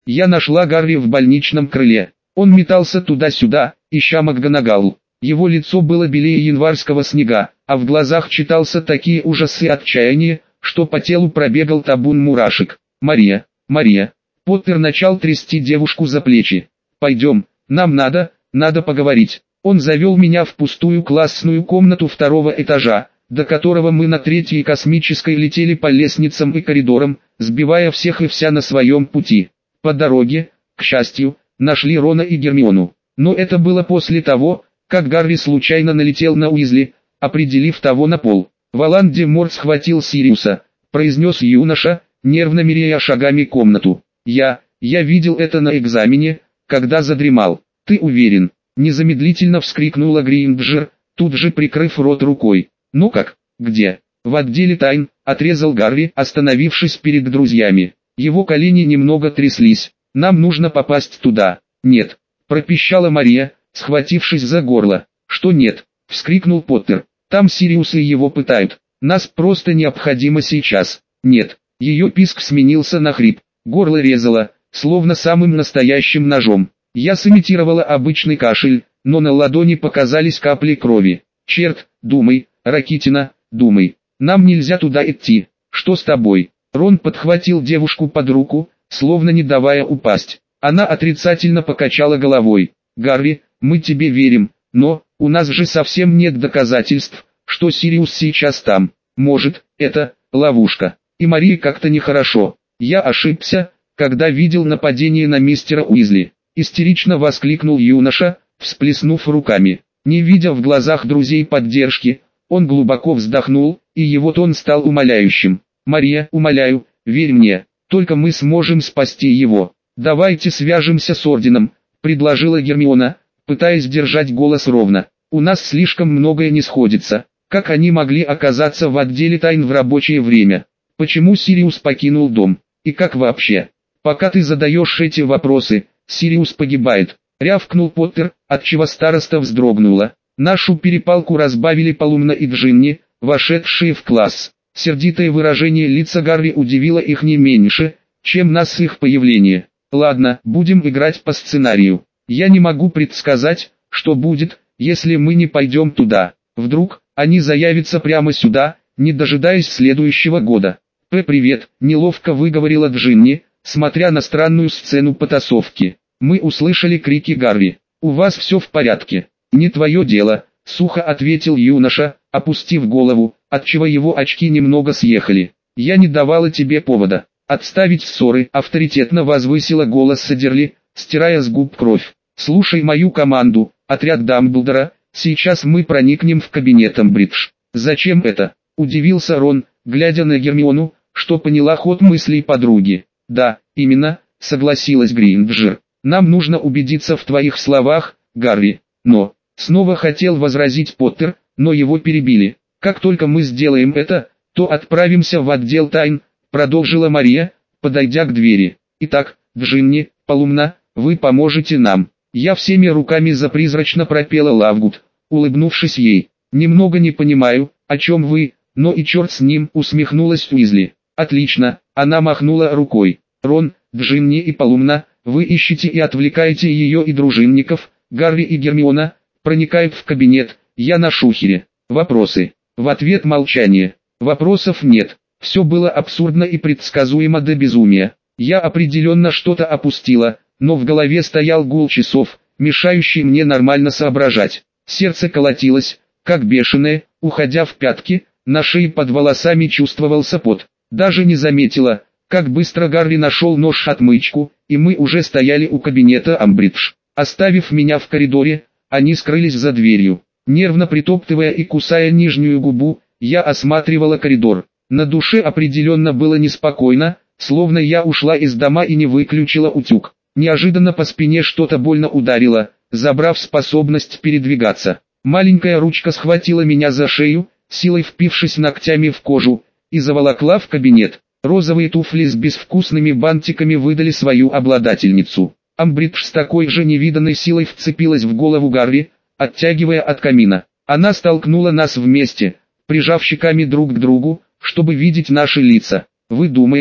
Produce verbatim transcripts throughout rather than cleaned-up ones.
Я нашла Гарри в больничном крыле. Он метался туда-сюда, ища МакГонагалл. Его лицо было белее январского снега, а в глазах читался такие ужасы и отчаяние, что по телу пробегал табун мурашек. «Мария, Мария!» Поттер начал трясти девушку за плечи. «Пойдем, нам надо, надо поговорить». Он завел меня в пустую классную комнату второго этажа, до которого мы на третьей космической летели по лестницам и коридорам, сбивая всех и вся на своем пути. По дороге, к счастью, нашли Рона и Гермиону. Но это было после того, как Гарри случайно налетел на Уизли, определив того на пол. «Волан-де-Морт схватил Сириуса», — произнес юноша, нервно меряя шагами комнату. «Я, я видел это на экзамене, когда задремал». «Ты уверен?» — незамедлительно вскрикнула Грейнджер, тут же прикрыв рот рукой. «Ну как, где?» «В отделе тайн», — отрезал Гарри, остановившись перед друзьями. Его колени немного тряслись. «Нам нужно попасть туда». «Нет», — пропищала Мария, схватившись за горло. «Что нет?» — вскрикнул Поттер. «Там Сириус и его пытают. Нас просто необходимо сейчас». «Нет». Ее писк сменился на хрип. Горло резало, словно самым настоящим ножом. Я сымитировала обычный кашель, но на ладони показались капли крови. «Черт, думай, Ракитина, думай. Нам нельзя туда идти. Что с тобой?» Рон подхватил девушку под руку, словно не давая упасть. Она отрицательно покачала головой. «Гарри, мы тебе верим, но у нас же совсем нет доказательств, что Сириус сейчас там. Может, это ловушка». И Марии как-то нехорошо. «Я ошибся, когда видел нападение на мистера Уизли», — истерично воскликнул юноша, всплеснув руками. Не видя в глазах друзей поддержки, он глубоко вздохнул, и его тон стал умоляющим. «Мария, умоляю, верь мне, только мы сможем спасти его. Давайте свяжемся с Орденом», — предложила Гермиона, пытаясь держать голос ровно. «У нас слишком многое не сходится. Как они могли оказаться в отделе тайн в рабочее время? Почему Сириус покинул дом? И как вообще? Пока ты задаешь эти вопросы, Сириус погибает», — рявкнул Поттер, отчего староста вздрогнула. Нашу перепалку разбавили Полумна и Джинни, вошедшие в класс. Сердитое выражение лица Гарри удивило их не меньше, чем нас их появление. «Ладно, будем играть по сценарию. Я не могу предсказать, что будет, если мы не пойдем туда. Вдруг они заявятся прямо сюда, не дожидаясь следующего года». «П, привет», — неловко выговорила Джинни, смотря на странную сцену потасовки. Мы услышали крики Гарри. «У вас все в порядке?» «Не твое дело», — сухо ответил юноша, опустив голову, отчего его очки немного съехали. «Я не давала тебе повода отставить ссоры», — авторитетно возвысила голос Садерли, стирая с губ кровь. «Слушай мою команду, отряд Дамблдора, сейчас мы проникнем в кабинет Амбридж». «Зачем это?» — удивился Рон, глядя на Гермиону, что поняла ход мыслей подруги. «Да, именно», — согласилась Грейнджер. «Нам нужно убедиться в твоих словах, Гарри». «Но...» — снова хотел возразить Поттер, но его перебили. «Как только мы сделаем это, то отправимся в отдел тайн», — продолжила Мария, подойдя к двери. «Итак, Джинни, Полумна, вы поможете нам». Я всеми руками запризрачно пропела Лавгуд, улыбнувшись ей. «Немного не понимаю, о чем вы, но и черт с ним», — усмехнулась Уизли. «Отлично», — она махнула рукой. «Рон, Джинни и Полумна, вы ищете и отвлекаете ее и дружинников. Гарри и Гермиона проникают в кабинет, я на шухере. Вопросы?» В ответ молчание. Вопросов нет. Все было абсурдно и предсказуемо до безумия. Я определенно что-то опустила, но в голове стоял гул часов, мешающий мне нормально соображать. Сердце колотилось, как бешеное, уходя в пятки, на шее под волосами чувствовался пот. Даже не заметила, как быстро Гарри нашел нож-отмычку, и мы уже стояли у кабинета Амбридж. Оставив меня в коридоре, они скрылись за дверью. Нервно притоптывая и кусая нижнюю губу, я осматривала коридор. На душе определенно было неспокойно, словно я ушла из дома и не выключила утюг. Неожиданно по спине что-то больно ударило, забрав способность передвигаться. Маленькая ручка схватила меня за шею, силой впившись ногтями в кожу, и заволокла в кабинет. Розовые туфли с безвкусными бантиками выдали свою обладательницу. Амбридж с такой же невиданной силой вцепилась в голову Гарри, оттягивая от камина. Она столкнула нас вместе, прижав щеками друг к другу, чтобы видеть наши лица. «Вы думаете,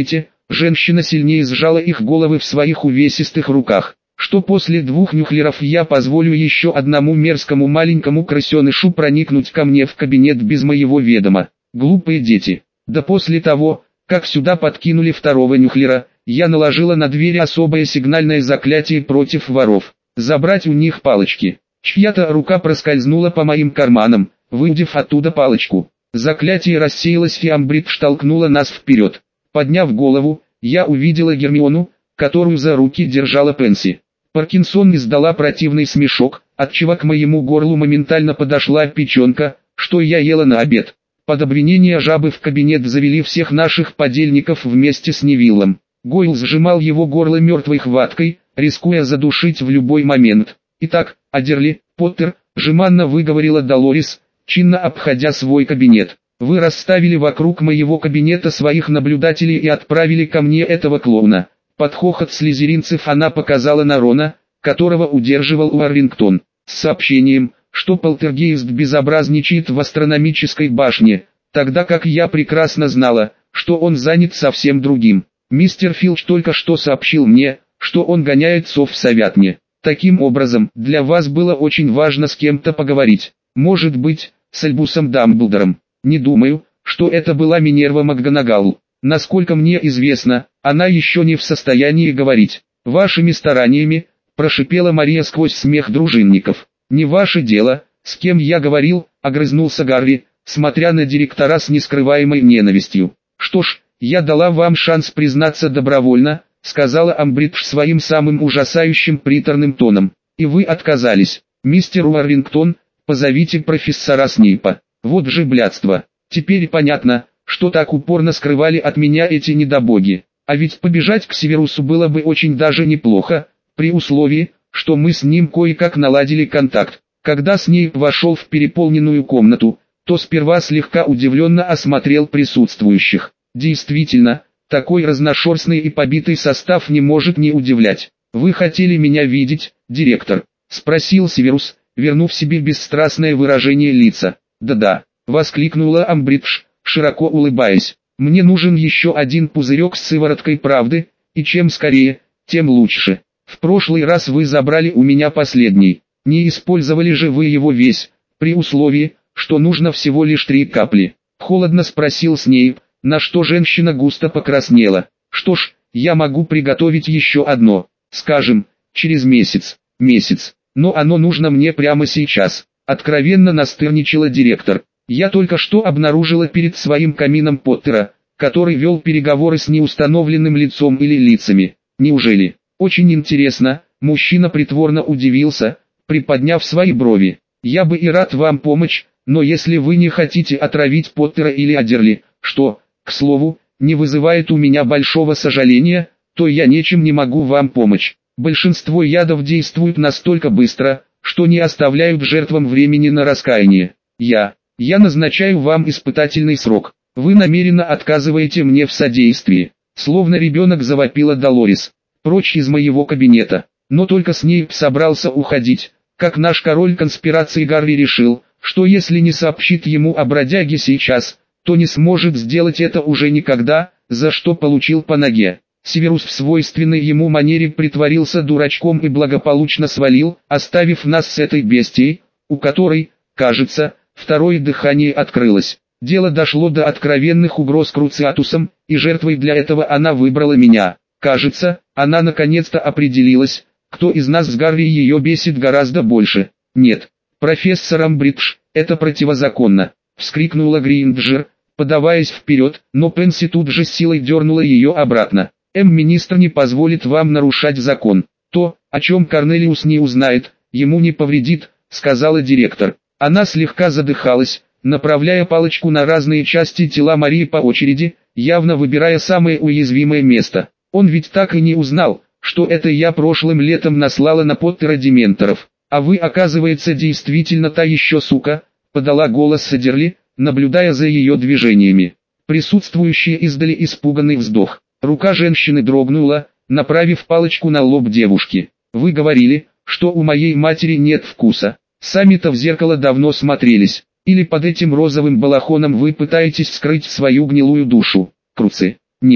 Женщина сильнее сжала их головы в своих увесистых руках. Что после двух нюхлеров я позволю еще одному мерзкому маленькому крысенышу проникнуть ко мне в кабинет без моего ведома? Глупые дети. Да после того, как сюда подкинули второго нюхлера, я наложила на двери особое сигнальное заклятие против воров. Забрать у них палочки. Чья-то рука проскользнула по моим карманам, выудив оттуда палочку. Заклятие рассеялось, и Амбридж толкнула нас вперед. Подняв голову, я увидела Гермиону, которую за руки держала Пенси. Паркинсон издала противный смешок, отчего к моему горлу моментально подошла печенка, что я ела на обед. Под обвинение жабы в кабинет завели всех наших подельников вместе с Невиллом. Гойл сжимал его горло мертвой хваткой, рискуя задушить в любой момент. «Итак, Адерли, Поттер», — жеманно выговорила Долорес, чинно обходя свой кабинет. «Вы расставили вокруг моего кабинета своих наблюдателей и отправили ко мне этого клоуна». Под хохот слизеринцев она показала на Рона, которого удерживал Уоррингтон, с сообщением, что полтергейст безобразничает в астрономической башне, тогда как я прекрасно знала, что он занят совсем другим. Мистер Филч только что сообщил мне, что он гоняет сов в совятне. Таким образом, для вас было очень важно с кем-то поговорить. Может быть, с Альбусом Дамблдором. Не думаю, что это была Минерва МакГонагал. Насколько мне известно, она еще не в состоянии говорить. Вашими стараниями, прошипела Мария сквозь смех дружинников. Не ваше дело, с кем я говорил, огрызнулся Гарри, смотря на директора с нескрываемой ненавистью. Что ж, я дала вам шанс признаться добровольно, сказала Амбридж своим самым ужасающим приторным тоном. И вы отказались. Мистер Уоррингтон, позовите профессора Снейпа. Вот же блядство. Теперь понятно, что так упорно скрывали от меня эти недобоги. А ведь побежать к Северусу было бы очень даже неплохо, при условии, что мы с ним кое-как наладили контакт. Когда Снейп вошел в переполненную комнату, то сперва слегка удивленно осмотрел присутствующих. Действительно, такой разношерстный и побитый состав не может не удивлять. «Вы хотели меня видеть, директор?» — спросил Северус, вернув себе бесстрастное выражение лица. «Да-да», — воскликнула Амбридж, широко улыбаясь. «Мне нужен еще один пузырек с сывороткой правды, и чем скорее, тем лучше. В прошлый раз вы забрали у меня последний. Не использовали же вы его весь, при условии, что нужно всего лишь три капли?» Холодно спросил Снейп, на что женщина густо покраснела. «Что ж, я могу приготовить еще одно, скажем, через месяц. Месяц. Но оно нужно мне прямо сейчас», — откровенно настырничала директор. «Я только что обнаружила перед своим камином Поттера, который вел переговоры с неустановленным лицом или лицами. Неужели? Очень интересно», — мужчина притворно удивился, приподняв свои брови. «Я бы и рад вам помочь, но если вы не хотите отравить Поттера или Адерли, что, к слову, не вызывает у меня большого сожаления, то я ничем не могу вам помочь. Большинство ядов действуют настолько быстро, что не оставляют жертвам времени на раскаяние. Я, я назначаю вам испытательный срок. Вы намеренно отказываете мне в содействии». Словно ребенок завопила Долорес. «Прочь из моего кабинета». Но только Снейп собрался уходить, как наш король конспирации Гарри решил, что если не сообщит ему о бродяге сейчас, то не сможет сделать это уже никогда, за что получил по ноге. Северус в свойственной ему манере притворился дурачком и благополучно свалил, оставив нас с этой бестией, у которой, кажется, второе дыхание открылось. Дело дошло до откровенных угроз Круциатусом, и жертвой для этого она выбрала меня. Кажется, она наконец-то определилась, кто из нас с Гарри ее бесит гораздо больше. «Нет, профессор Амбридж, это противозаконно», — вскрикнула Гринджер, подаваясь вперед, но Пенси тут же с силой дернула ее обратно. «М-министр не позволит вам нарушать закон. То, о чем Корнелиус не узнает, ему не повредит», — сказала директор. Она слегка задыхалась, направляя палочку на разные части тела Марии по очереди, явно выбирая самое уязвимое место. «Он ведь так и не узнал, что это я прошлым летом наслала на Поттера дементоров. А вы, оказывается, действительно та еще сука», — подала голос Адерли, наблюдая за ее движениями. Присутствующие издали испуганный вздох. Рука женщины дрогнула, направив палочку на лоб девушки. «Вы говорили, что у моей матери нет вкуса. Сами-то в зеркало давно смотрелись. Или под этим розовым балахоном вы пытаетесь скрыть свою гнилую душу? Круцы. Нет,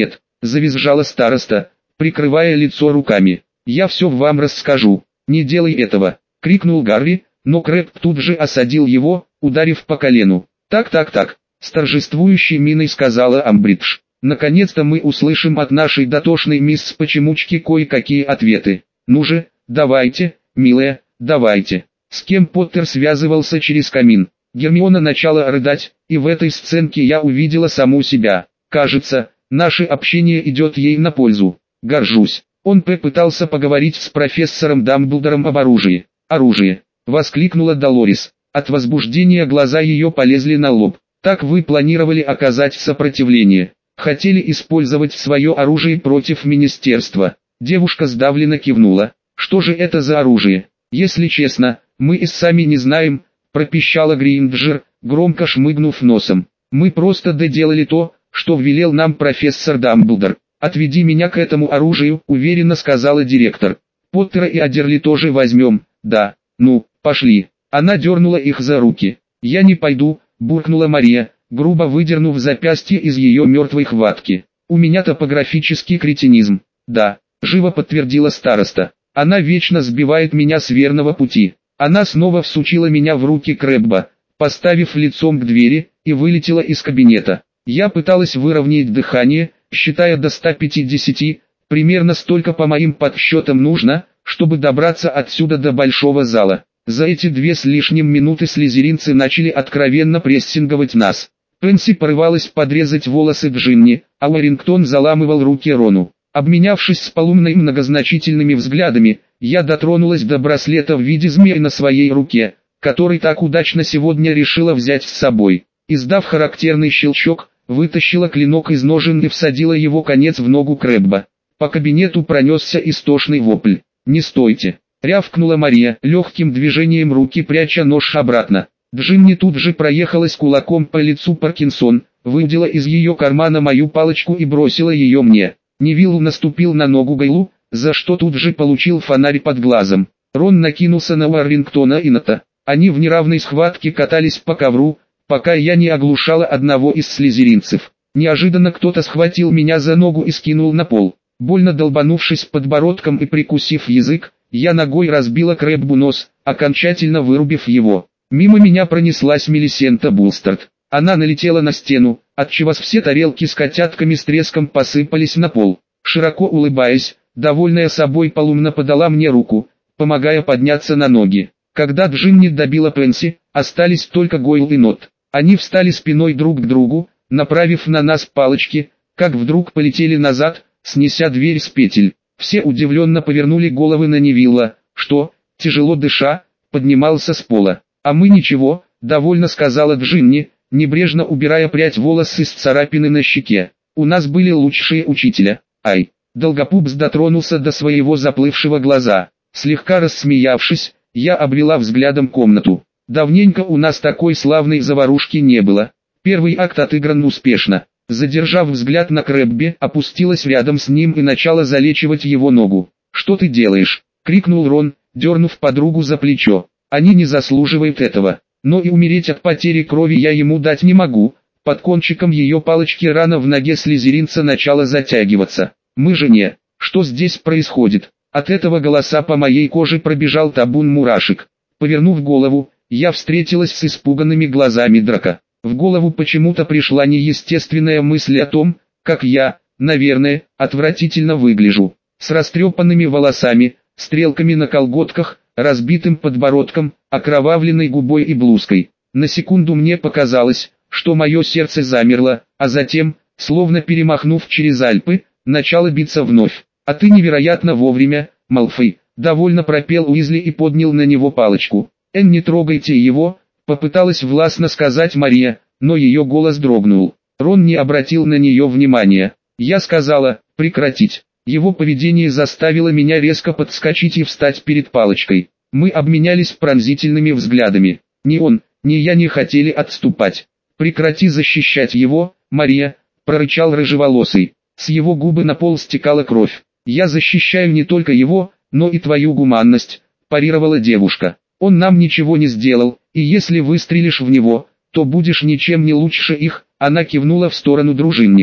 завизжала староста, прикрывая лицо руками. «Я все вам расскажу, не делай этого!» — крикнул Гарри, но Крэб тут же осадил его, ударив по колену. «Так, так, так», — с торжествующей миной сказала Амбридж. «Наконец-то мы услышим от нашей дотошной мисс Почемучки кое-какие ответы. Ну же, давайте, милая, давайте». С кем Поттер связывался через камин? Гермиона начала рыдать, и в этой сценке я увидела саму себя. Кажется, наше общение идет ей на пользу. Горжусь. Он попытался поговорить с профессором Дамблдором об оружии. «Оружие!» — воскликнула Долорес. От возбуждения глаза ее полезли на лоб. «Так вы планировали оказать сопротивление? Хотели использовать свое оружие против министерства?» Девушка сдавленно кивнула. «Что же это за оружие? Если честно, мы и сами не знаем», — пропищала Грейнджер, громко шмыгнув носом. «Мы просто доделали то, что велел нам профессор Дамблдор. Отведи меня к этому оружию», — уверенно сказала директор. «Поттера и Адерли тоже возьмем, да, ну, пошли». Она дернула их за руки. «Я не пойду», — буркнула Мария, грубо выдернув запястье из ее мертвой хватки. «У меня топографический кретинизм». «Да», — живо подтвердила староста. «Она вечно сбивает меня с верного пути». Она снова всучила меня в руки Крэбба, поставив лицом к двери, и вылетела из кабинета. Я пыталась выровнять дыхание, считая до ста пятидесяти, примерно столько по моим подсчетам нужно, чтобы добраться отсюда до большого зала. За эти две с лишним минуты слизеринцы начали откровенно прессинговать нас. Пенси порывалась подрезать волосы Джинни, а Уоррингтон заламывал руки Рону. Обменявшись с Полумной многозначительными взглядами, я дотронулась до браслета в виде змеи на своей руке, который так удачно сегодня решила взять с собой. Издав характерный щелчок, вытащила клинок из ножен и всадила его конец в ногу Крэбба. По кабинету пронесся истошный вопль. «Не стойте!» — рявкнула Мария, легким движением руки пряча нож обратно. Джинни тут же проехалась кулаком по лицу Паркинсон, выудила из ее кармана мою палочку и бросила ее мне. Невилл наступил на ногу Гайлу, за что тут же получил фонарь под глазом. Рон накинулся на Уоррингтона и Ната. Они в неравной схватке катались по ковру, пока я не оглушала одного из слизеринцев. Неожиданно кто-то схватил меня за ногу и скинул на пол. Больно долбанувшись подбородком и прикусив язык, я ногой разбила Крэббу нос, окончательно вырубив его. Мимо меня пронеслась Мелисента Булстерд. Она налетела на стену, отчего все тарелки с котятками с треском посыпались на пол. Широко улыбаясь, довольная собой Полумна подала мне руку, помогая подняться на ноги. Когда Джинни добила Пенси, остались только Гойл и Нот. Они встали спиной друг к другу, направив на нас палочки, как вдруг полетели назад, снеся дверь с петель. Все удивленно повернули головы на Невилла, что, тяжело дыша, поднимался с пола. «А мы ничего», — довольно сказала Джинни, небрежно убирая прядь волос из царапины на щеке. «У нас были лучшие учителя». «Ай!» Долгопупс дотронулся до своего заплывшего глаза. Слегка рассмеявшись, я обвела взглядом комнату. Давненько у нас такой славной заварушки не было. Первый акт отыгран успешно. Задержав взгляд на Крэбби, опустилась рядом с ним и начала залечивать его ногу. «Что ты делаешь?» — крикнул Рон, дернув подругу за плечо. «Они не заслуживают этого. Но и умереть от потери крови я ему дать не могу». Под кончиком ее палочки рана в ноге слизеринца начала затягиваться. «Мы же не... Что здесь происходит?» От этого голоса по моей коже пробежал табун мурашек. Повернув голову, я встретилась с испуганными глазами Драка. В голову почему-то пришла неестественная мысль о том, как я, наверное, отвратительно выгляжу. С растрепанными волосами, стрелками на колготках, разбитым подбородком, окровавленной губой и блузкой. На секунду мне показалось, что мое сердце замерло, а затем, словно перемахнув через Альпы, начало биться вновь. «А ты невероятно вовремя, Малфой», — довольно пропел Уизли и поднял на него палочку. «Эн, не трогайте его», — попыталась властно сказать Мария, но ее голос дрогнул. Рон не обратил на нее внимания. Я сказала «прекратить». Его поведение заставило меня резко подскочить и встать перед палочкой. Мы обменялись пронзительными взглядами. Ни он, ни я не хотели отступать. «Прекрати защищать его, Мария», — прорычал рыжеволосый. С его губы на пол стекала кровь. «Я защищаю не только его, но и твою гуманность», – парировала девушка. «Он нам ничего не сделал, и если выстрелишь в него, то будешь ничем не лучше их», – она кивнула в сторону дружинников.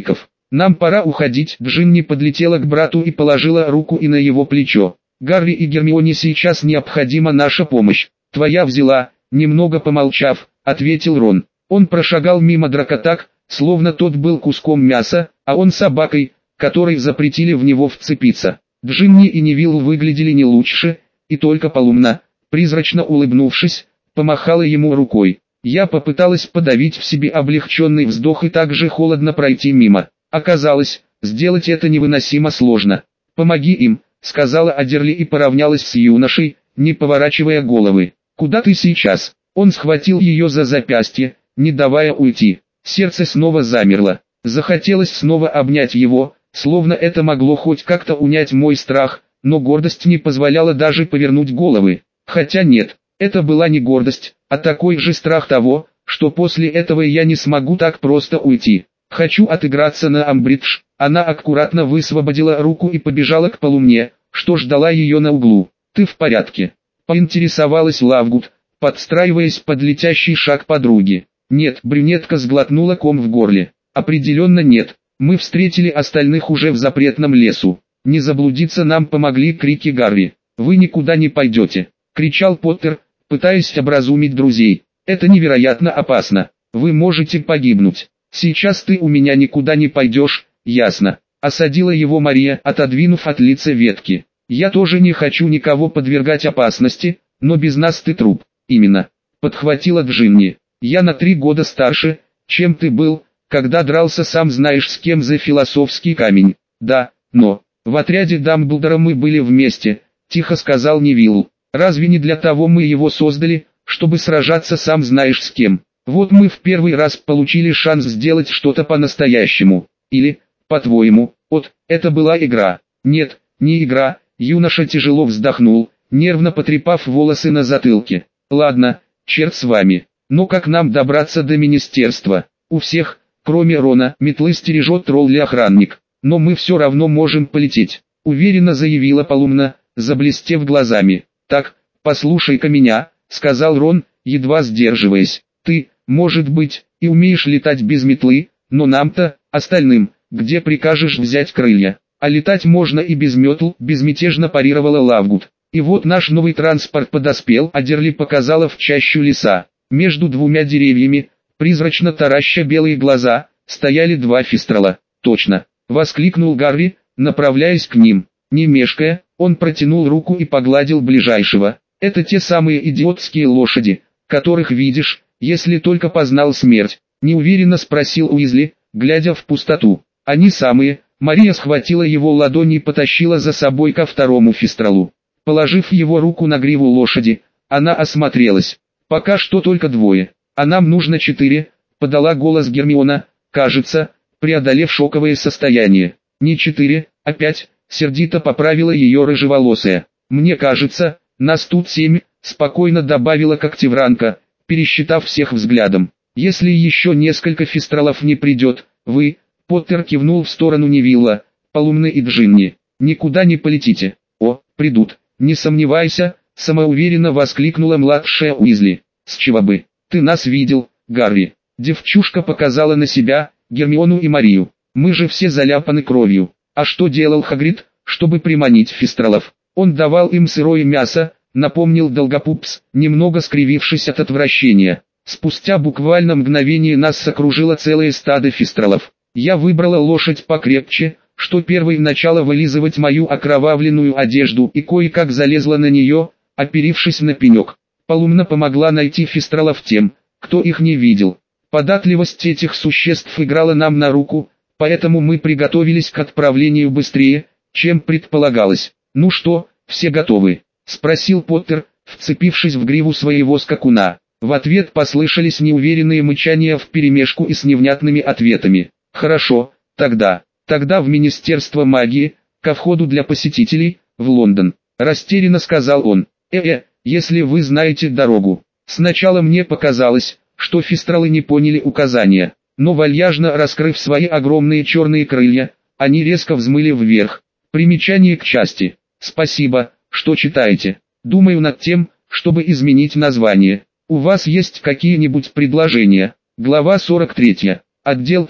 Нам пора уходить. Джинни подлетела к брату и положила руку и на его плечо. Гарри и Гермионе сейчас необходима наша помощь. Твоя взяла, немного помолчав, ответил Рон. Он прошагал мимо драка так, словно тот был куском мяса, а он собакой, которой запретили в него вцепиться. Джинни и Невилл выглядели не лучше, и только Полумна, призрачно улыбнувшись, помахала ему рукой. Я попыталась подавить в себе облегченный вздох и также холодно пройти мимо. Оказалось, сделать это невыносимо сложно. «Помоги им», — сказала Адерли и поравнялась с юношей, не поворачивая головы. «Куда ты сейчас?» Он схватил ее за запястье, не давая уйти. Сердце снова замерло. Захотелось снова обнять его, словно это могло хоть как-то унять мой страх, но гордость не позволяла даже повернуть головы. Хотя нет, это была не гордость, а такой же страх того, что после этого я не смогу так просто уйти. Хочу отыграться на Амбридж. Она аккуратно высвободила руку и побежала к Полумне, что ждала ее на углу. «Ты в порядке?» — поинтересовалась Лавгуд, подстраиваясь под летящий шаг подруги. «Нет», — брюнетка сглотнула ком в горле. «Определенно нет. Мы встретили остальных уже в запретном лесу. Не заблудиться нам помогли крики Гарри. Вы никуда не пойдете», — кричал Поттер, пытаясь образумить друзей. «Это невероятно опасно. Вы можете погибнуть. Сейчас ты у меня никуда не пойдешь, ясно?» Осадила его Мария, отодвинув от лица ветки. «Я тоже не хочу никого подвергать опасности, но без нас ты труп». «Именно», — подхватила Джинни. «Я на три года старше, чем ты был, когда дрался сам знаешь с кем за философский камень». «Да, но в отряде Дамблдора мы были вместе», — тихо сказал Невилл. «Разве не для того мы его создали, чтобы сражаться сам знаешь с кем? Вот мы в первый раз получили шанс сделать что-то по-настоящему. Или, по-твоему, от, это была игра?» «Нет, не игра», — юноша тяжело вздохнул, нервно потрепав волосы на затылке. «Ладно, черт с вами. Но как нам добраться до министерства? У всех, кроме Рона, метлы стережет тролль-охранник. Но мы все равно можем полететь», — уверенно заявила Полумна, заблестев глазами. «Так, послушай-ка меня», — сказал Рон, едва сдерживаясь. «Ты, может быть, и умеешь летать без метлы, но нам-то, остальным, где прикажешь взять крылья? А летать можно и без метл», — безмятежно парировала Лавгуд. «И вот наш новый транспорт подоспел», — Адерли показала в чащу леса. Между двумя деревьями, призрачно тараща белые глаза, стояли два фистрала. «Точно!» — воскликнул Гарри, направляясь к ним. Не мешкая, он протянул руку и погладил ближайшего. «Это те самые идиотские лошади, которых видишь, если только познал смерть», — неуверенно спросил Уизли, глядя в пустоту. «Они самые». Мария схватила его ладони и потащила за собой ко второму фистралу. Положив его руку на гриву лошади, она осмотрелась. «Пока что только двое, а нам нужно четыре», — подала голос Гермиона, кажется, преодолев шоковое состояние. «Не четыре, а пять», — сердито поправила ее рыжеволосая. «Мне кажется, нас тут семь», — спокойно добавила Когтевранка, пересчитав всех взглядом. «Если еще несколько фистралов не придет, вы», — Поттер кивнул в сторону Невилла, Полумны и Джинни, — «никуда не полетите». «О, придут, не сомневайся», — самоуверенно воскликнула младшая Уизли. «С чего бы? Ты нас видел, Гарри?» Девчушка показала на себя, Гермиону и Марию. «Мы же все заляпаны кровью. А что делал Хагрид, чтобы приманить фистралов? Он давал им сырое мясо», — напомнил Долгопупс, немного скривившись от отвращения. «Спустя буквально мгновение нас окружило целое стадо фистралов. Я выбрала лошадь покрепче, что первой начала вылизывать мою окровавленную одежду и кое-как залезла на нее, оперившись на пенек. Полумна помогла найти фистралов тем, кто их не видел. Податливость этих существ играла нам на руку, поэтому мы приготовились к отправлению быстрее, чем предполагалось. «Ну что, все готовы?» — спросил Поттер, вцепившись в гриву своего скакуна. В ответ послышались неуверенные мычания вперемешку и с невнятными ответами. «Хорошо, тогда, тогда в Министерство магии, ко входу для посетителей, в Лондон», — растерянно сказал он. «Э-э, если вы знаете дорогу». Сначала мне показалось, что фистралы не поняли указания, но вальяжно раскрыв свои огромные черные крылья, они резко взмыли вверх. Примечание к части. «Спасибо, что читаете. Думаю над тем, чтобы изменить название. У вас есть какие-нибудь предложения?» Глава сорок третья. Отдел тайн.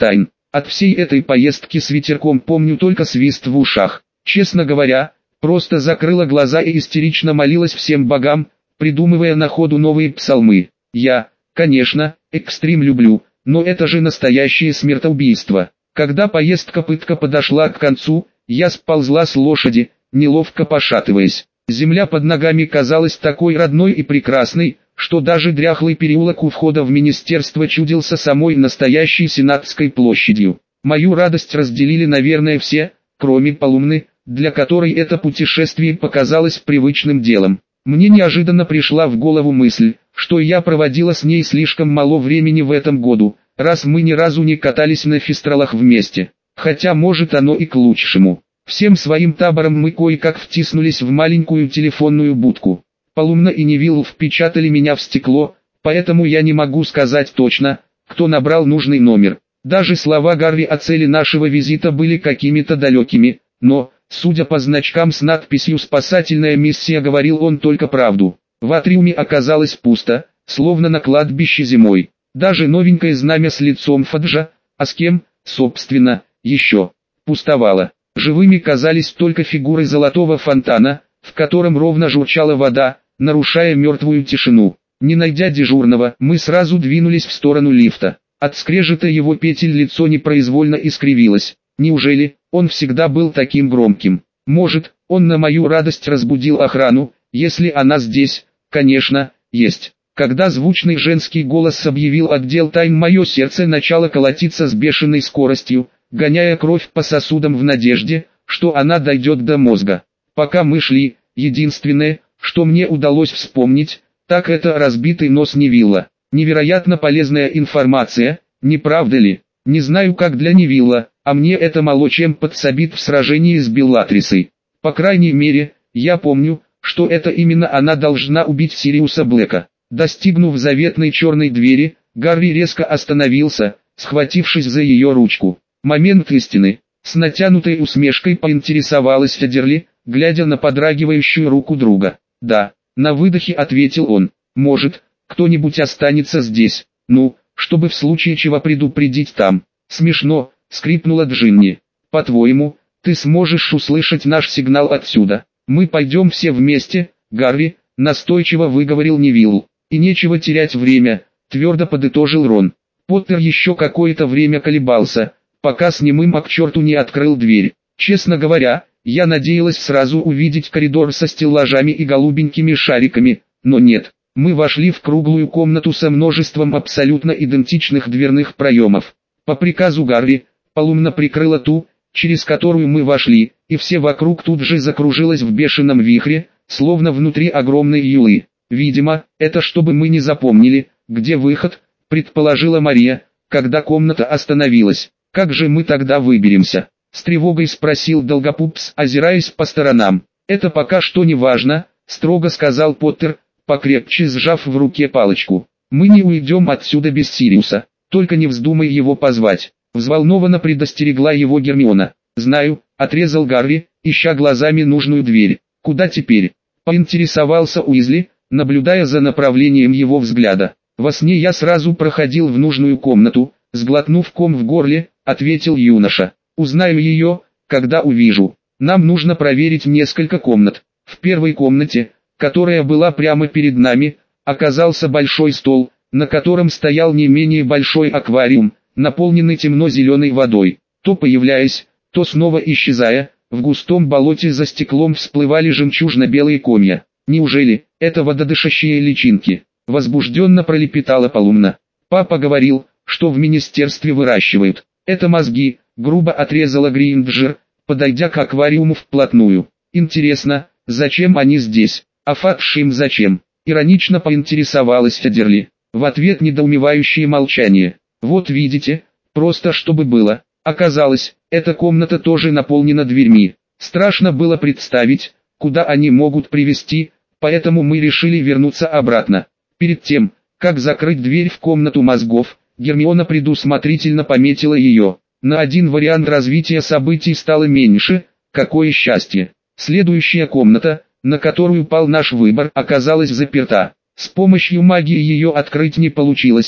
От всей этой поездки с ветерком помню только свист в ушах. Честно говоря, просто закрыла глаза и истерично молилась всем богам, придумывая на ходу новые псалмы. Я, конечно, экстрим люблю, но это же настоящее смертоубийство. Когда поездка-пытка подошла к концу, я сползла с лошади, неловко пошатываясь. Земля под ногами казалась такой родной и прекрасной, что даже дряхлый переулок у входа в министерство чудился самой настоящей Сенатской площадью. Мою радость разделили, наверное, все, кроме Полумны, для которой это путешествие показалось привычным делом. Мне неожиданно пришла в голову мысль, что я проводила с ней слишком мало времени в этом году, раз мы ни разу не катались на фистралах вместе. Хотя может оно и к лучшему. Всем своим табором мы кое-как втиснулись в маленькую телефонную будку. Полумна и Невилл впечатали меня в стекло, поэтому я не могу сказать точно, кто набрал нужный номер. Даже слова Гарри о цели нашего визита были какими-то далекими, но, судя по значкам с надписью «Спасательная миссия», говорил он только правду. В атриуме оказалось пусто, словно на кладбище зимой. Даже новенькое знамя с лицом Фаджа, а с кем, собственно, еще, пустовало. Живыми казались только фигуры золотого фонтана, в котором ровно журчала вода, нарушая мертвую тишину. Не найдя дежурного, мы сразу двинулись в сторону лифта. От скрежета его петель лицо непроизвольно искривилось. Неужели он всегда был таким громким? Может, он на мою радость разбудил охрану, если она здесь, конечно, есть. Когда звучный женский голос объявил отдел тайн, мое сердце начало колотиться с бешеной скоростью, гоняя кровь по сосудам в надежде, что она дойдет до мозга. Пока мы шли, единственное, что мне удалось вспомнить, так это разбитый нос Невилла. Невероятно полезная информация, не правда ли? Не знаю, как для Невилла, а мне это мало чем подсобит в сражении с Беллатрисой. По крайней мере, я помню, что это именно она должна убить Сириуса Блэка. Достигнув заветной черной двери, Гарри резко остановился, схватившись за ее ручку. Момент истины. С натянутой усмешкой поинтересовалась Федерли, глядя на подрагивающую руку друга. «Да», — на выдохе ответил он. «Может, кто-нибудь останется здесь, ну, чтобы в случае чего предупредить там». «Смешно», — скрипнула Джинни. «По-твоему, ты сможешь услышать наш сигнал отсюда? Мы пойдем все вместе, Гарри», — настойчиво выговорил Невилл. «И нечего терять время», — твердо подытожил Рон. Поттер еще какое-то время колебался, пока с немым а к черту не открыл дверь. Честно говоря, я надеялась сразу увидеть коридор со стеллажами и голубенькими шариками, но нет. Мы вошли в круглую комнату со множеством абсолютно идентичных дверных проемов. По приказу Гарри, Полумна прикрыла ту, через которую мы вошли, и все вокруг тут же закружилось в бешеном вихре, словно внутри огромной юлы. «Видимо, это чтобы мы не запомнили, где выход», — предположила Мария, когда комната остановилась. «Как же мы тогда выберемся?» — с тревогой спросил Долгопупс, озираясь по сторонам. «Это пока что не важно», — строго сказал Поттер, покрепче сжав в руке палочку. «Мы не уйдем отсюда без Сириуса, только не вздумай его позвать», — взволнованно предостерегла его Гермиона. «Знаю», — отрезал Гарри, ища глазами нужную дверь. «Куда теперь?» — поинтересовался Уизли, наблюдая за направлением его взгляда. «Во сне я сразу проходил в нужную комнату», — сглотнув ком в горле, ответил юноша. «Узнаю ее, когда увижу. Нам нужно проверить несколько комнат. В первой комнате, которая была прямо перед нами, оказался большой стол, на котором стоял не менее большой аквариум, наполненный темно-зеленой водой. То появляясь, то снова исчезая, в густом болоте за стеклом всплывали жемчужно-белые комья. «Неужели это вододышащие личинки?» — возбужденно пролепетала Полумна. «Папа говорил, что в министерстве выращивают. Это мозги», — грубо отрезала Гринджер, подойдя к аквариуму вплотную. «Интересно, зачем они здесь?» «А Фатшим зачем?» — иронично поинтересовалась Федерли. В ответ недоумевающее молчание. «Вот видите, просто чтобы было». Оказалось, эта комната тоже наполнена дверьми. Страшно было представить, куда они могут привести, поэтому мы решили вернуться обратно. Перед тем, как закрыть дверь в комнату мозгов, Гермиона предусмотрительно пометила ее. На один вариант развития событий стало меньше, какое счастье. Следующая комната, на которую пал наш выбор, оказалась заперта. С помощью магии ее открыть не получилось,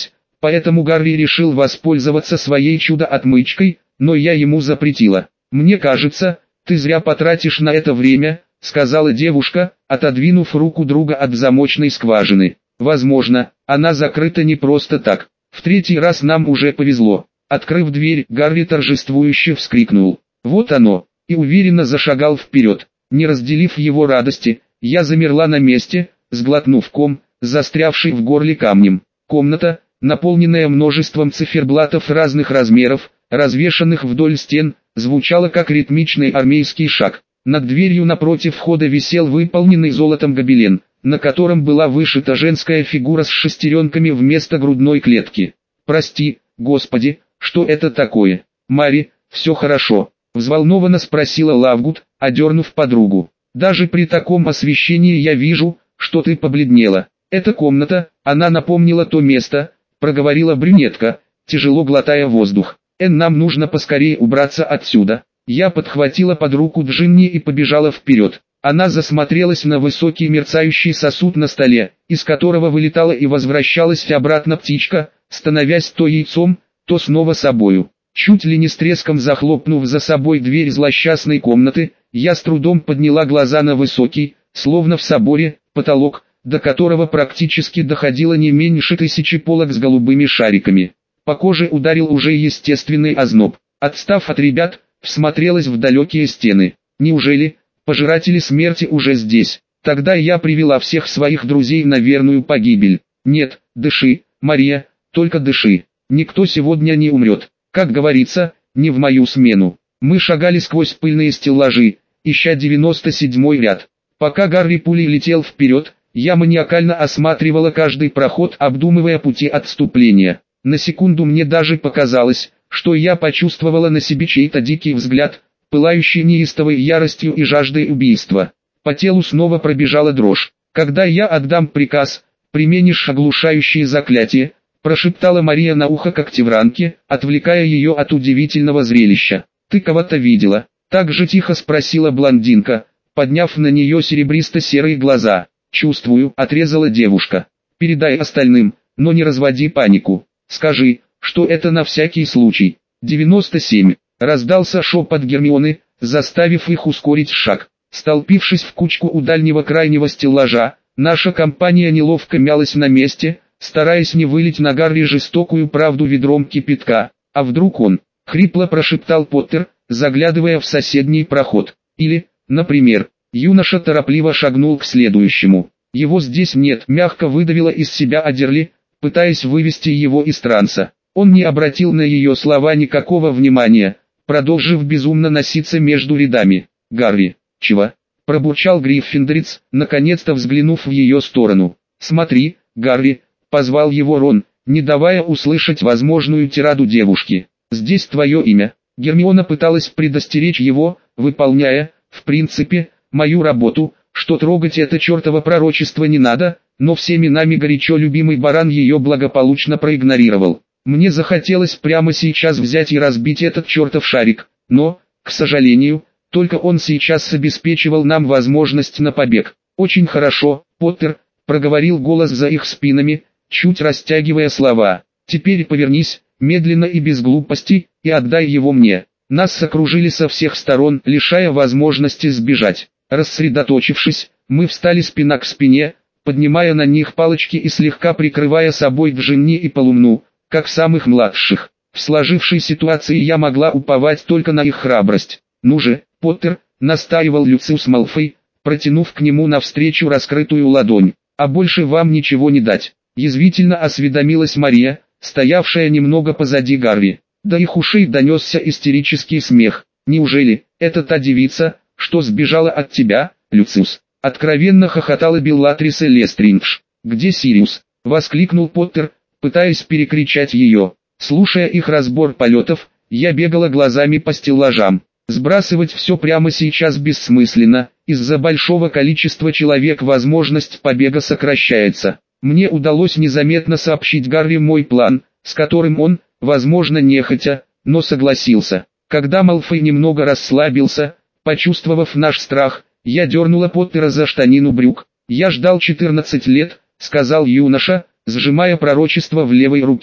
Поэтому Гарри решил воспользоваться своей чудо-отмычкой, но я ему запретила. «Мне кажется, ты зря потратишь на это время», — сказала девушка, отодвинув руку друга от замочной скважины. «Возможно, она закрыта не просто так. В третий раз нам уже повезло». Открыв дверь, Гарри торжествующе вскрикнул: «Вот оно!» и уверенно зашагал вперед. Не разделив его радости, я замерла на месте, сглотнув ком, застрявший в горле камнем. Комната, наполненная множеством циферблатов разных размеров, развешанных вдоль стен, звучала как ритмичный армейский шаг. Над дверью напротив входа висел выполненный золотом гобелен, на котором была вышита женская фигура с шестеренками вместо грудной клетки. «Прости, Господи, что это такое?» «Мари, все хорошо», — взволнованно спросила Лавгуд, одернув подругу. «Даже при таком освещении я вижу, что ты побледнела. Эта комната, она напомнила то место», — проговорила брюнетка, тяжело глотая воздух. «Эн, нам нужно поскорее убраться отсюда». Я подхватила под руку Джинни и побежала вперед. Она засмотрелась на высокий мерцающий сосуд на столе, из которого вылетала и возвращалась обратно птичка, становясь то яйцом, то снова собою. Чуть ли не с треском захлопнув за собой дверь злосчастной комнаты, я с трудом подняла глаза на высокий, словно в соборе, потолок, до которого практически доходило не меньше тысячи полок с голубыми шариками. По коже ударил уже естественный озноб. Отстав от ребят, всмотрелась в далекие стены. Неужели пожиратели смерти уже здесь? Тогда я привела всех своих друзей на верную погибель. Нет, дыши, Мария, только дыши. Никто сегодня не умрет. Как говорится, не в мою смену. Мы шагали сквозь пыльные стеллажи, ища девяносто седьмой ряд. Пока Гарри пулей летел вперед, я маниакально осматривала каждый проход, обдумывая пути отступления. На секунду мне даже показалось, что я почувствовала на себе чей-то дикий взгляд, пылающий неистовой яростью и жаждой убийства. По телу снова пробежала дрожь. «Когда я отдам приказ, применишь оглушающие заклятия», прошептала Мария на ухо Когтевранке, отвлекая ее от удивительного зрелища. «Ты кого-то видела?» Так же тихо спросила блондинка, подняв на нее серебристо-серые глаза. «Чувствую», — отрезала девушка. «Передай остальным, но не разводи панику. Скажи, что это на всякий случай». девяносто семь. Раздался шепот Гермионы, заставив их ускорить шаг. Столпившись в кучку у дальнего крайнего стеллажа, наша компания неловко мялась на месте, стараясь не вылить на Гарри жестокую правду ведром кипятка. «А вдруг он?» — хрипло прошептал Поттер, заглядывая в соседний проход. «Или, например...» Юноша торопливо шагнул к следующему. «Его здесь нет», — мягко выдавила из себя Адерли, пытаясь вывести его из транса. Он не обратил на ее слова никакого внимания, продолжив безумно носиться между рядами. «Гарри, чего?» — пробурчал Гриффиндорец, наконец-то взглянув в ее сторону. «Смотри, Гарри», — позвал его Рон, не давая услышать возможную тираду девушки. «Здесь твое имя». Гермиона пыталась предостеречь его, выполняя, в принципе, мою работу, что трогать это чертово пророчество не надо, но всеми нами горячо любимый баран ее благополучно проигнорировал. Мне захотелось прямо сейчас взять и разбить этот чертов шарик, но, к сожалению, только он сейчас обеспечивал нам возможность на побег. «Очень хорошо, Поттер», — проговорил голос за их спинами, чуть растягивая слова. «Теперь повернись, медленно и без глупостей, и отдай его мне». Нас окружили со всех сторон, лишая возможности сбежать. Рассредоточившись, мы встали спина к спине, поднимая на них палочки и слегка прикрывая собой Джинни и Полумну, как самых младших. В сложившей ситуации я могла уповать только на их храбрость. «Ну же, Поттер», — настаивал Люциус Малфой, протянув к нему навстречу раскрытую ладонь. «А больше вам ничего не дать», — язвительно осведомилась Мария, стоявшая немного позади Гарри. До их ушей донесся истерический смех. «Неужели это та девица, что сбежала от тебя, Люциус?» Откровенно хохотала Беллатриса Лестриндж. «Где Сириус?» — воскликнул Поттер, пытаясь перекричать ее. Слушая их разбор полетов, я бегала глазами по стеллажам. Сбрасывать все прямо сейчас бессмысленно, из-за большого количества человек возможность побега сокращается. Мне удалось незаметно сообщить Гарри мой план, с которым он, возможно нехотя, но согласился. Когда Малфой немного расслабился, почувствовав наш страх, я дернула Поттера за штанину брюк. «Я ждал четырнадцать лет», — сказал юноша, сжимая пророчество в левой руке.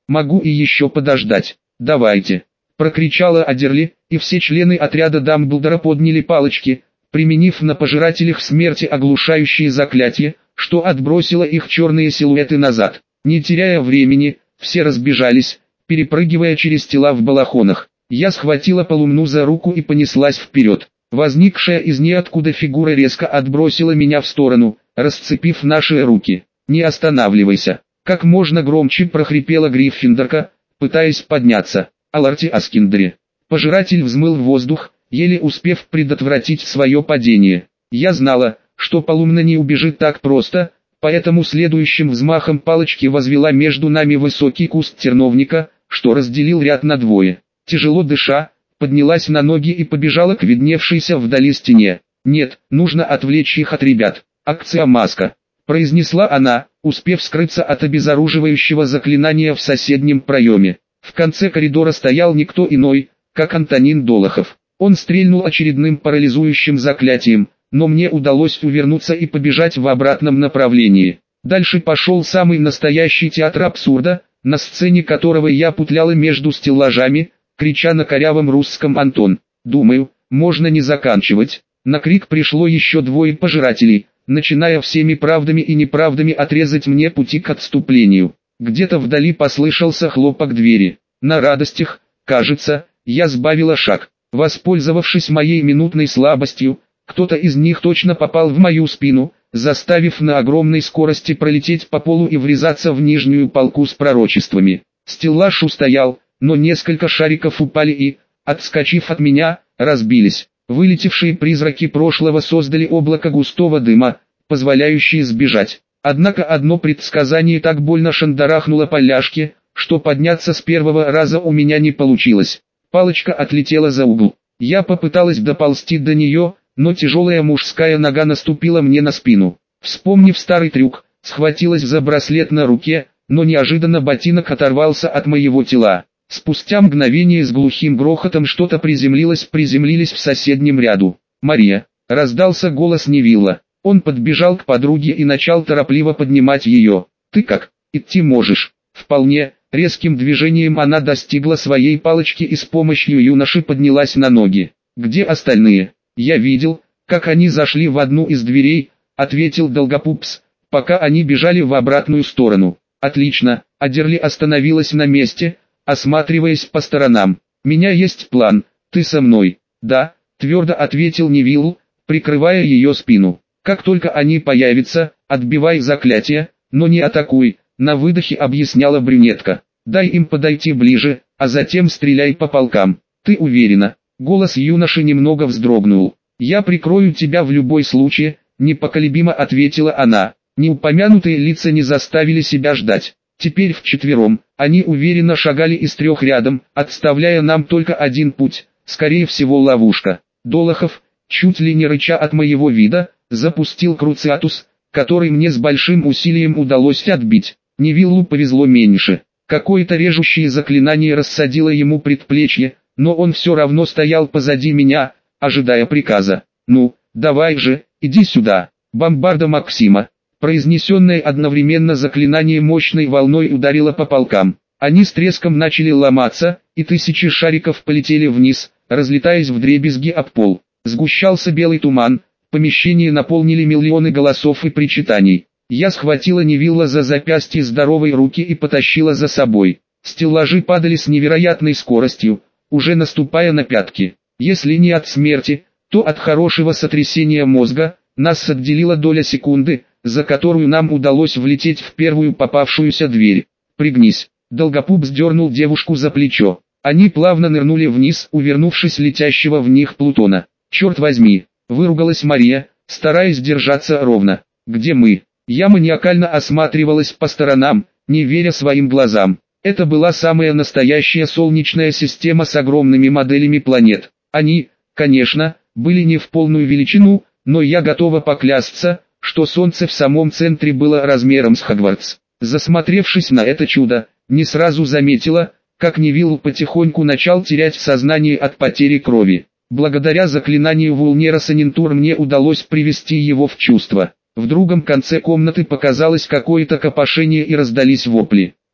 Могу и еще подождать. Давайте, прокричала Адерли, и все члены отряда Дамблдора подняли палочки, применив на пожирателях смерти оглушающие заклятия, что отбросило их черные силуэты назад. Не теряя времени, все разбежались, перепрыгивая через тела в балахонах. Я схватила Полумну за руку и понеслась вперед. Возникшая из ниоткуда фигура резко отбросила меня в сторону, расцепив наши руки. «Не останавливайся!» Как можно громче прохрипела Гриффиндорка, пытаясь подняться. Аларти Аскиндери. Пожиратель взмыл в воздух, еле успев предотвратить свое падение. Я знала, что Полумна не убежит так просто, поэтому следующим взмахом палочки возвела между нами высокий куст терновника, что разделил ряд на двое. Тяжело дыша, поднялась на ноги и побежала к видневшейся вдали стене. «Нет, нужно отвлечь их от ребят. Акция маска», — произнесла она, успев скрыться от обезоруживающего заклинания в соседнем проеме. В конце коридора стоял никто иной, как Антонин Долохов. Он стрельнул очередным парализующим заклятием, но мне удалось увернуться и побежать в обратном направлении. Дальше пошел самый настоящий театр абсурда, на сцене которого я путляла между стеллажами, крича на корявом русском «Антон». Думаю, можно не заканчивать. На крик пришло еще двое пожирателей, начиная всеми правдами и неправдами отрезать мне пути к отступлению. Где-то вдали послышался хлопок двери. На радостях, кажется, я сбавила шаг. Воспользовавшись моей минутной слабостью, кто-то из них точно попал в мою спину, заставив на огромной скорости пролететь по полу и врезаться в нижнюю полку с пророчествами. Стеллаж устоял, но несколько шариков упали и, отскочив от меня, разбились. Вылетевшие призраки прошлого создали облако густого дыма, позволяющее сбежать. Однако одно предсказание так больно шандарахнуло по ляжке, что подняться с первого раза у меня не получилось. Палочка отлетела за угол. Я попыталась доползти до нее, но тяжелая мужская нога наступила мне на спину. Вспомнив старый трюк, схватилась за браслет на руке, но неожиданно ботинок оторвался от моего тела. Спустя мгновение с глухим грохотом что-то приземлилось, приземлились в соседнем ряду. «Мария!» — раздался голос Невилла. Он подбежал к подруге и начал торопливо поднимать ее. «Ты как? Идти можешь?» «Вполне». Резким движением она достигла своей палочки и с помощью юноши поднялась на ноги. «Где остальные?» «Я видел, как они зашли в одну из дверей», — ответил Долгопупс, пока они бежали в обратную сторону. «Отлично». Адерли остановилась на месте, осматриваясь по сторонам. «Меня есть план, ты со мной?» «Да», — твердо ответил Невилл, прикрывая ее спину. «Как только они появятся, отбивай заклятие, но не атакуй», — на выдохе объясняла брюнетка. «Дай им подойти ближе, а затем стреляй по полкам». «Ты уверена?» Голос юноши немного вздрогнул. «Я прикрою тебя в любой случае», — непоколебимо ответила она. Неупомянутые лица не заставили себя ждать. Теперь вчетвером, они уверенно шагали из трех рядом, отставляя нам только один путь, скорее всего ловушка. Долохов, чуть ли не рыча от моего вида, запустил Круциатус, который мне с большим усилием удалось отбить. Невиллу повезло меньше. Какое-то режущее заклинание рассадило ему предплечье, но он все равно стоял позади меня, ожидая приказа. «Ну, давай же, иди сюда». Бомбарда Максима, произнесенное одновременно заклинание мощной волной ударило по полкам. Они с треском начали ломаться, и тысячи шариков полетели вниз, разлетаясь вдребезги об пол. Сгущался белый туман, помещение наполнили миллионы голосов и причитаний. Я схватила Невилла за запястье здоровой руки и потащила за собой. Стеллажи падали с невероятной скоростью, уже наступая на пятки. Если не от смерти, то от хорошего сотрясения мозга. Нас отделила доля секунды, за которую нам удалось влететь в первую попавшуюся дверь. «Пригнись!» Долгопуп сдернул девушку за плечо. Они плавно нырнули вниз, увернувшись летящего в них Плутона. «Черт возьми!» — выругалась Мария, стараясь держаться ровно. «Где мы?» Я маниакально осматривалась по сторонам, не веря своим глазам. Это была самая настоящая солнечная система с огромными моделями планет. Они, конечно, были не в полную величину, но я готова поклясться, что Солнце в самом центре было размером с Хогвартс. Засмотревшись на это чудо, не сразу заметила, как Невилл потихоньку начал терять сознание от потери крови. Благодаря заклинанию Вулнера Санинтур мне удалось привести его в чувство. В другом конце комнаты показалось какое-то копошение и раздались вопли.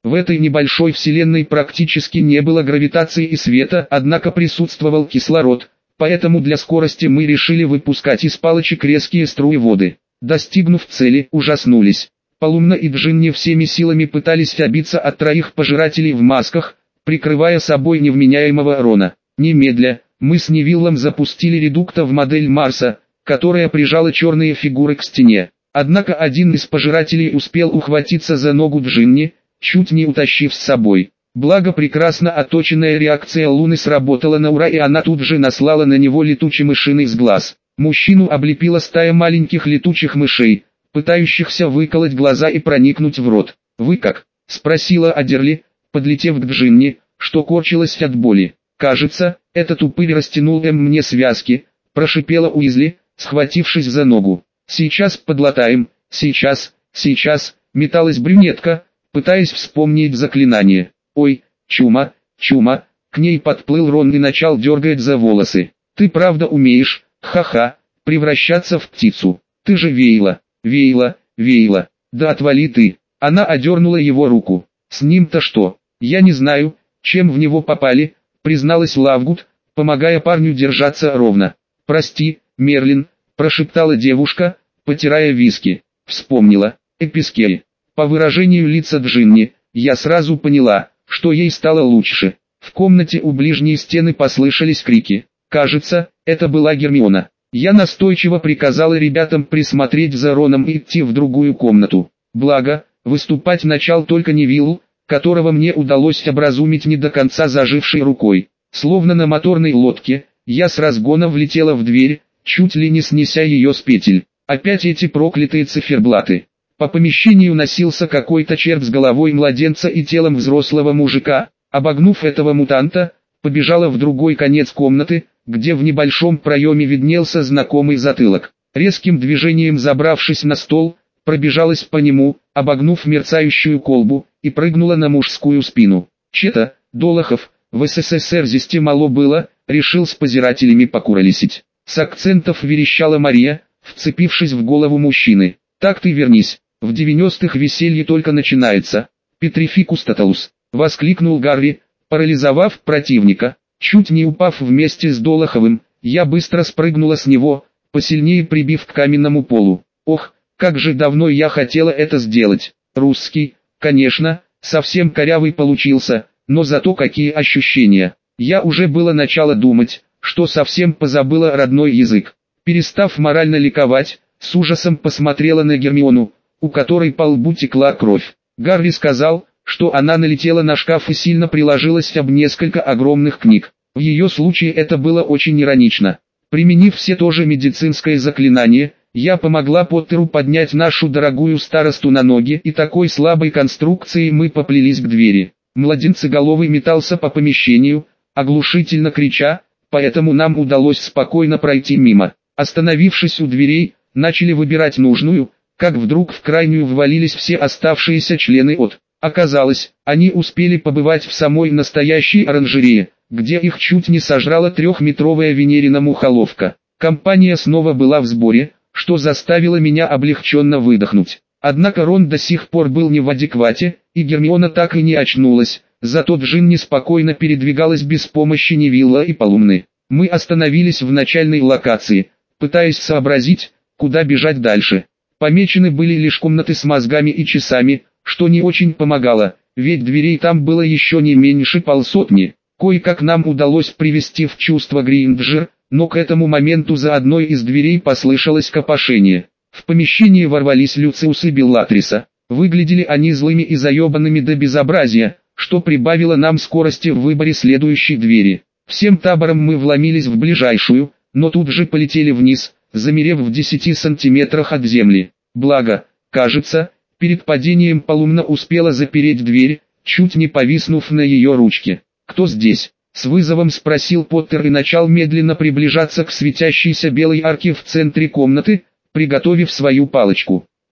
В этой небольшой вселенной практически не было гравитации и света, однако присутствовал кислород, поэтому для скорости мы решили выпускать из палочек резкие струи воды. Достигнув цели, ужаснулись. Полумна и Джинни всеми силами пытались отбиться от троих пожирателей в масках, прикрывая собой невменяемого Рона. Немедля, мы с Невиллом запустили редукта в модель Марса, которая прижала черные фигуры к стене. Однако один из пожирателей успел ухватиться за ногу Джинни, чуть не утащив с собой. Благо прекрасно отточенная реакция Луны сработала на ура, и она тут же наслала на него летучий мышиный сглаз. Мужчину облепила стая маленьких летучих мышей, пытающихся выколоть глаза и проникнуть в рот. «Вы как?» – спросила Адерли, подлетев к Джинни, что корчилась от боли. «Кажется, этот упырь растянул М мне связки», – прошипела Уизли, схватившись за ногу. «Сейчас подлатаем, сейчас, сейчас», – металась брюнетка, пытаясь вспомнить заклинание. «Ой, чума, чума», к ней подплыл Рон и начал дергать за волосы. «Ты правда умеешь, ха-ха, превращаться в птицу? Ты же Вейла, Вейла, Вейла, да отвали ты». Она одернула его руку. «С ним-то что? Я не знаю, чем в него попали», призналась Лавгуд, помогая парню держаться ровно. «Прости, Мерлин», прошептала девушка, потирая виски. Вспомнила, Эпискей. По выражению лица Джинни, я сразу поняла, что ей стало лучше. В комнате у ближней стены послышались крики. Кажется, это была Гермиона. Я настойчиво приказала ребятам присмотреть за Роном и идти в другую комнату. Благо, выступать начал только Невилл, которого мне удалось образумить не до конца зажившей рукой. Словно на моторной лодке, я с разгона влетела в дверь, чуть ли не снеся ее с петель. Опять эти проклятые циферблаты. По помещению носился какой-то червь с головой младенца и телом взрослого мужика. Обогнув этого мутанта, побежала в другой конец комнаты, где в небольшом проеме виднелся знакомый затылок. Резким движением забравшись на стол, пробежалась по нему, обогнув мерцающую колбу, и прыгнула на мужскую спину. Чета, Долохов, в СССР здесь мало было, решил с позирателями покуролесить. С акцентов верещала Мария, вцепившись в голову мужчины. «Так ты вернись, в девяностых веселье только начинается». «Петрификус тоталус», — воскликнул Гарри, парализовав противника. Чуть не упав вместе с Долоховым, я быстро спрыгнула с него, посильнее прибив к каменному полу. Ох, как же давно я хотела это сделать. Русский, конечно, совсем корявый получился, но зато какие ощущения. Я уже было начала думать, что совсем позабыла родной язык. Перестав морально ликовать, с ужасом посмотрела на Гермиону, у которой по лбу текла кровь. Гарри сказал, что она налетела на шкаф и сильно приложилась об несколько огромных книг. В ее случае это было очень иронично. Применив все то же медицинское заклинание, я помогла Поттеру поднять нашу дорогую старосту на ноги, и такой слабой конструкцией мы поплелись к двери. Младенцеголовый метался по помещению, оглушительно крича, поэтому нам удалось спокойно пройти мимо. Остановившись у дверей, начали выбирать нужную, как вдруг в крайнюю ввалились все оставшиеся члены от. Оказалось, они успели побывать в самой настоящей оранжерее, где их чуть не сожрала трехметровая Венерина мухоловка. Компания снова была в сборе, что заставило меня облегченно выдохнуть. Однако Рон до сих пор был не в адеквате, и Гермиона так и не очнулась, зато Джинни спокойно передвигалась без помощи Невилла и Полумны. Мы остановились в начальной локации, пытаясь сообразить, куда бежать дальше. Помечены были лишь комнаты с мозгами и часами, что не очень помогало, ведь дверей там было еще не меньше полсотни. Кое-как нам удалось привести в чувство Гринджер, но к этому моменту за одной из дверей послышалось копошение. В помещение ворвались Люциус и Беллатриса. Выглядели они злыми и заебанными до безобразия, что прибавило нам скорости в выборе следующей двери. Всем табором мы вломились в ближайшую, но тут же полетели вниз, замерев в десяти сантиметрах от земли. Благо, кажется, перед падением Полумна успела запереть дверь, чуть не повиснув на ее ручке. «Кто здесь?» — с вызовом спросил Поттер и начал медленно приближаться к светящейся белой арке в центре комнаты, приготовив свою палочку.